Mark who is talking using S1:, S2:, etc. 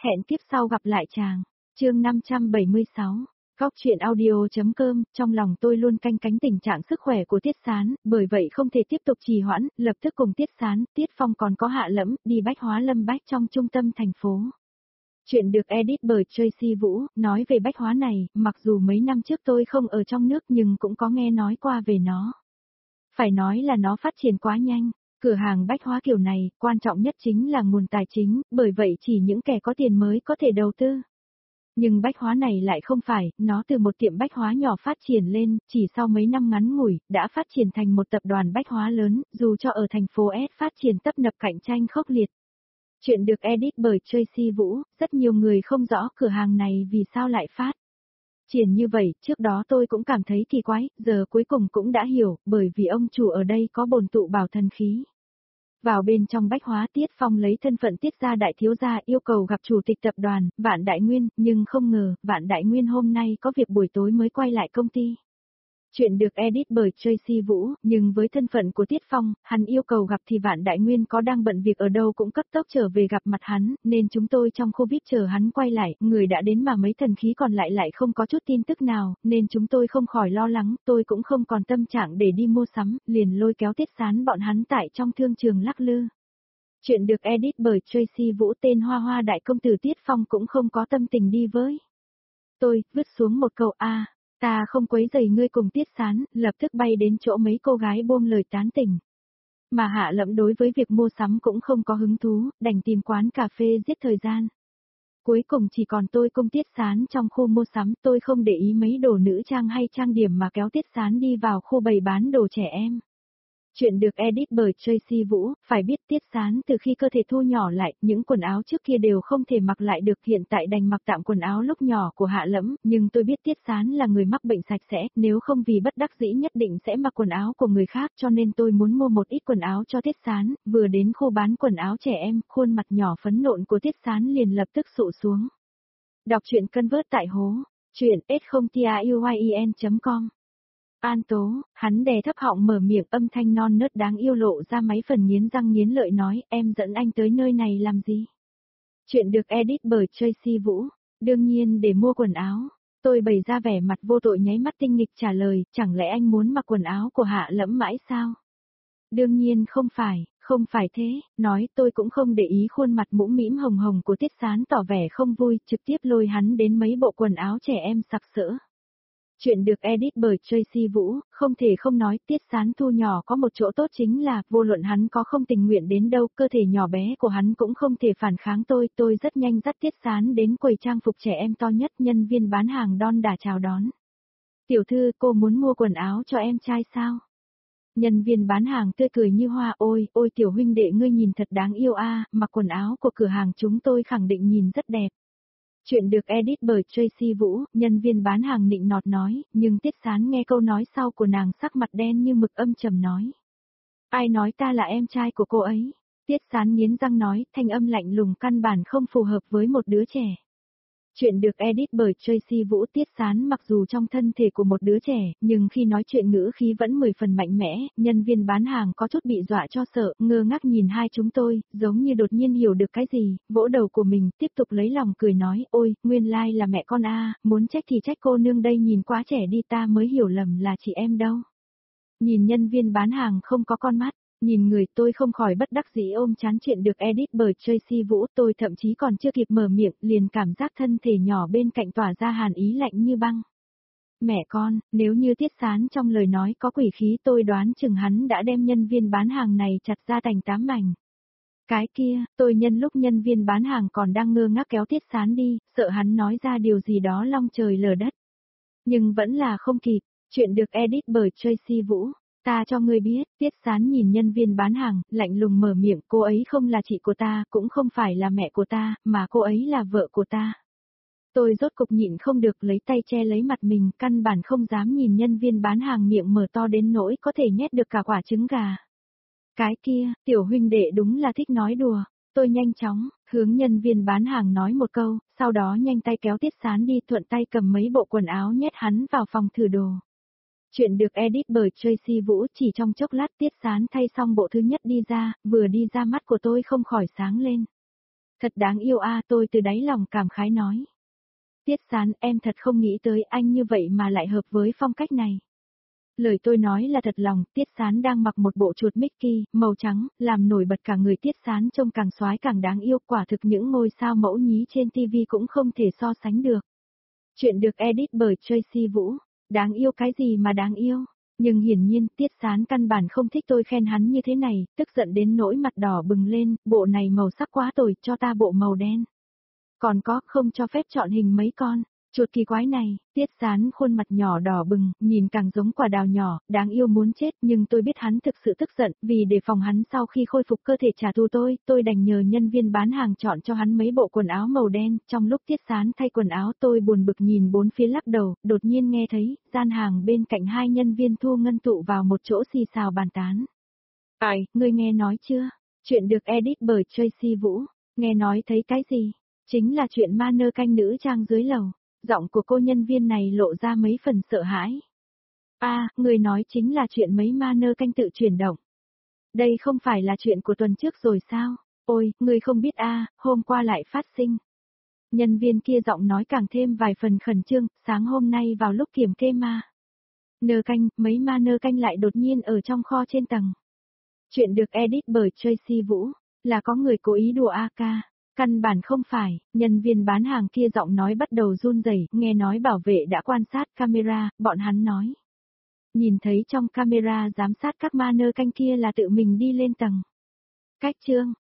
S1: Hẹn kiếp sau gặp lại chàng. Chương 576. Góc truyện audio.com, trong lòng tôi luôn canh cánh tình trạng sức khỏe của Tiết Sán, bởi vậy không thể tiếp tục trì hoãn, lập tức cùng Tiết Sán, Tiết Phong còn có Hạ Lẫm, đi Bách Hóa Lâm Bách trong trung tâm thành phố. Chuyện được edit bởi Tracy Vũ, nói về Bách Hóa này, mặc dù mấy năm trước tôi không ở trong nước nhưng cũng có nghe nói qua về nó. Phải nói là nó phát triển quá nhanh. Cửa hàng bách hóa kiểu này, quan trọng nhất chính là nguồn tài chính, bởi vậy chỉ những kẻ có tiền mới có thể đầu tư. Nhưng bách hóa này lại không phải, nó từ một tiệm bách hóa nhỏ phát triển lên, chỉ sau mấy năm ngắn ngủi, đã phát triển thành một tập đoàn bách hóa lớn, dù cho ở thành phố S phát triển tấp nập cạnh tranh khốc liệt. Chuyện được edit bởi Tracy Vũ, rất nhiều người không rõ cửa hàng này vì sao lại phát triển như vậy, trước đó tôi cũng cảm thấy kỳ quái, giờ cuối cùng cũng đã hiểu, bởi vì ông chủ ở đây có bổn tụ bảo thần khí. Vào bên trong bách hóa, Tiết Phong lấy thân phận Tiết gia đại thiếu gia yêu cầu gặp chủ tịch tập đoàn, Vạn Đại Nguyên, nhưng không ngờ, Vạn Đại Nguyên hôm nay có việc buổi tối mới quay lại công ty. Chuyện được edit bởi Tracy Vũ, nhưng với thân phận của Tiết Phong, hắn yêu cầu gặp thì Vạn Đại Nguyên có đang bận việc ở đâu cũng cấp tốc trở về gặp mặt hắn, nên chúng tôi trong khu VIP chờ hắn quay lại, người đã đến mà mấy thần khí còn lại không có chút tin tức nào, nên chúng tôi không khỏi lo lắng, tôi cũng không còn tâm trạng để đi mua sắm, liền lôi kéo Tiết Sán bọn hắn tại trong thương trường lắc lư. Chuyện được edit bởi Tracy Vũ, tên Hoa Hoa đại công tử Tiết Phong cũng không có tâm tình đi với tôi, vứt xuống một câu ta không quấy rầy ngươi cùng Tiết Sán, lập tức bay đến chỗ mấy cô gái buông lời tán tỉnh. Mà Hạ Lẫm đối với việc mua sắm cũng không có hứng thú, đành tìm quán cà phê giết thời gian. Cuối cùng chỉ còn tôi cùng Tiết Sán trong khu mua sắm, tôi không để ý mấy đồ nữ trang hay trang điểm mà kéo Tiết Sán đi vào khu bày bán đồ trẻ em. Chuyện được edit bởi Tracy Vũ, phải biết Tiết Sán từ khi cơ thể thu nhỏ lại, những quần áo trước kia đều không thể mặc lại được, hiện tại đành mặc tạm quần áo lúc nhỏ của Hạ Lẫm, nhưng tôi biết Tiết Sán là người mắc bệnh sạch sẽ, nếu không vì bất đắc dĩ nhất định sẽ mặc quần áo của người khác, cho nên tôi muốn mua một ít quần áo cho Tiết Sán, vừa đến khu bán quần áo trẻ em, khuôn mặt nhỏ phấn nộn của Tiết Sán liền lập tức sụ xuống. Đọc truyện Convert tại hố, truyện s0tiauyên.com. An Tố, hắn đè thấp họng mở miệng, âm thanh non nớt đáng yêu lộ ra mấy phần nghiến răng nghiến lợi nói, em dẫn anh tới nơi này làm gì? Chuyện được edit bởi Tracy Vũ, đương nhiên để mua quần áo. Tôi bày ra vẻ mặt vô tội nháy mắt tinh nghịch trả lời, chẳng lẽ anh muốn mặc quần áo của Hạ Lẫm mãi sao? Đương nhiên không phải thế, nói tôi cũng không để ý khuôn mặt mũm mĩm hồng hồng của Tiết Sán tỏ vẻ không vui, trực tiếp lôi hắn đến mấy bộ quần áo trẻ em sặc sỡ. Chuyện được edit bởi Tracy Vũ, không thể không nói Tiết Sán thu nhỏ có một chỗ tốt chính là, vô luận hắn có không tình nguyện đến đâu, cơ thể nhỏ bé của hắn cũng không thể phản kháng tôi rất nhanh dắt Tiết Sán đến quầy trang phục trẻ em to nhất, nhân viên bán hàng đon đả chào đón. Tiểu thư, cô muốn mua quần áo cho em trai sao? Nhân viên bán hàng tươi cười như hoa, ôi tiểu huynh đệ ngươi nhìn thật đáng yêu mặc quần áo của cửa hàng chúng tôi khẳng định nhìn rất đẹp. Chuyện được edit bởi Tracy Vũ, nhân viên bán hàng nịnh nọt nói, nhưng Tiết Sán nghe câu nói sau của nàng sắc mặt đen như mực âm trầm nói. Ai nói ta là em trai của cô ấy? Tiết Sán nghiến răng nói, thanh âm lạnh lùng căn bản không phù hợp với một đứa trẻ. Chuyện được edit bởi Tracy Vũ. Tiết Sán mặc dù trong thân thể của một đứa trẻ, nhưng khi nói chuyện ngữ khí vẫn 10 phần mạnh mẽ, nhân viên bán hàng có chút bị dọa cho sợ, ngơ ngác nhìn hai chúng tôi, giống như đột nhiên hiểu được cái gì, vỗ đầu của mình, tiếp tục lấy lòng cười nói, ôi, nguyên lai là mẹ con muốn trách thì trách cô nương đây nhìn quá trẻ đi, ta mới hiểu lầm là chị em đâu. Nhìn nhân viên bán hàng không có con mắt. Nhìn người tôi không khỏi bất đắc dĩ ôm chán. Chuyện được edit bởi Tracy Vũ, tôi thậm chí còn chưa kịp mở miệng, liền cảm giác thân thể nhỏ bên cạnh tỏa ra hàn ý lạnh như băng. Mẹ con, nếu như Tiết Sán trong lời nói có quỷ khí tôi đoán chừng hắn đã đem nhân viên bán hàng này chặt ra thành 8 mảnh. Cái kia, tôi nhân lúc nhân viên bán hàng còn đang ngơ ngác kéo Tiết Sán đi, sợ hắn nói ra điều gì đó long trời lở đất. Nhưng vẫn là không kịp. Chuyện được edit bởi Tracy Vũ. Ta cho ngươi biết, Tiết Sán nhìn nhân viên bán hàng, lạnh lùng mở miệng, cô ấy không là chị của ta, cũng không phải là mẹ của ta, mà cô ấy là vợ của ta. Tôi rốt cục nhịn không được lấy tay che lấy mặt mình, căn bản không dám nhìn nhân viên bán hàng miệng mở to đến nỗi có thể nhét được cả quả trứng gà. Cái kia, tiểu huynh đệ đúng là thích nói đùa. Tôi nhanh chóng, hướng nhân viên bán hàng nói một câu, sau đó nhanh tay kéo Tiết Sán đi, thuận tay cầm mấy bộ quần áo nhét hắn vào phòng thử đồ. Chuyện được edit bởi Tracy Vũ. Chỉ trong chốc lát Tiết Sán thay xong bộ thứ nhất đi ra, vừa đi ra mắt của tôi không khỏi sáng lên. Thật đáng yêu a, tôi từ đáy lòng cảm khái nói. Tiết Sán, em thật không nghĩ tới anh như vậy mà lại hợp với phong cách này. Lời tôi nói là thật lòng, Tiết Sán đang mặc một bộ chuột Mickey, màu trắng, làm nổi bật cả người Tiết Sán trông càng xoái càng đáng yêu, quả thực những ngôi sao mẫu nhí trên TV cũng không thể so sánh được. Chuyện được edit bởi Tracy Vũ. Đáng yêu cái gì mà đáng yêu? Nhưng hiển nhiên Tiết Sán căn bản không thích tôi khen hắn như thế này, tức giận đến nỗi mặt đỏ bừng lên, bộ này màu sắc quá tồi, cho ta bộ màu đen. Còn có, không cho phép chọn hình mấy con. Chuột kỳ quái này, Tiết Sán khuôn mặt nhỏ đỏ bừng, nhìn càng giống quả đào nhỏ, đáng yêu muốn chết, nhưng tôi biết hắn thực sự tức giận, vì để phòng hắn sau khi khôi phục cơ thể trả thù tôi đành nhờ nhân viên bán hàng chọn cho hắn mấy bộ quần áo màu đen, trong lúc Tiết Sán thay quần áo tôi buồn bực nhìn bốn phía lắc đầu, đột nhiên nghe thấy, gian hàng bên cạnh hai nhân viên thu ngân tụ vào một chỗ xì xào bàn tán. Ai, ngươi nghe nói chưa? Chuyện được edit bởi Tracy Vũ, nghe nói thấy cái gì? Chính là chuyện ma nơ canh nữ trang dưới lầu. Giọng của cô nhân viên này lộ ra mấy phần sợ hãi. Người nói chính là chuyện mấy ma nơ canh tự chuyển động. Đây không phải là chuyện của tuần trước rồi sao? Ôi, người không biết hôm qua lại phát sinh. Nhân viên kia giọng nói càng thêm vài phần khẩn trương, sáng hôm nay vào lúc kiểm kê nơ canh, mấy ma nơ canh lại đột nhiên ở trong kho trên tầng. Chuyện được edit bởi Tracy Vũ, là có người cố ý đùa ca. Căn bản không phải, nhân viên bán hàng kia giọng nói bắt đầu run rẩy, nghe nói bảo vệ đã quan sát camera, bọn hắn nói. Nhìn thấy trong camera giám sát các ma nơ canh kia là tự mình đi lên tầng. Cách chương.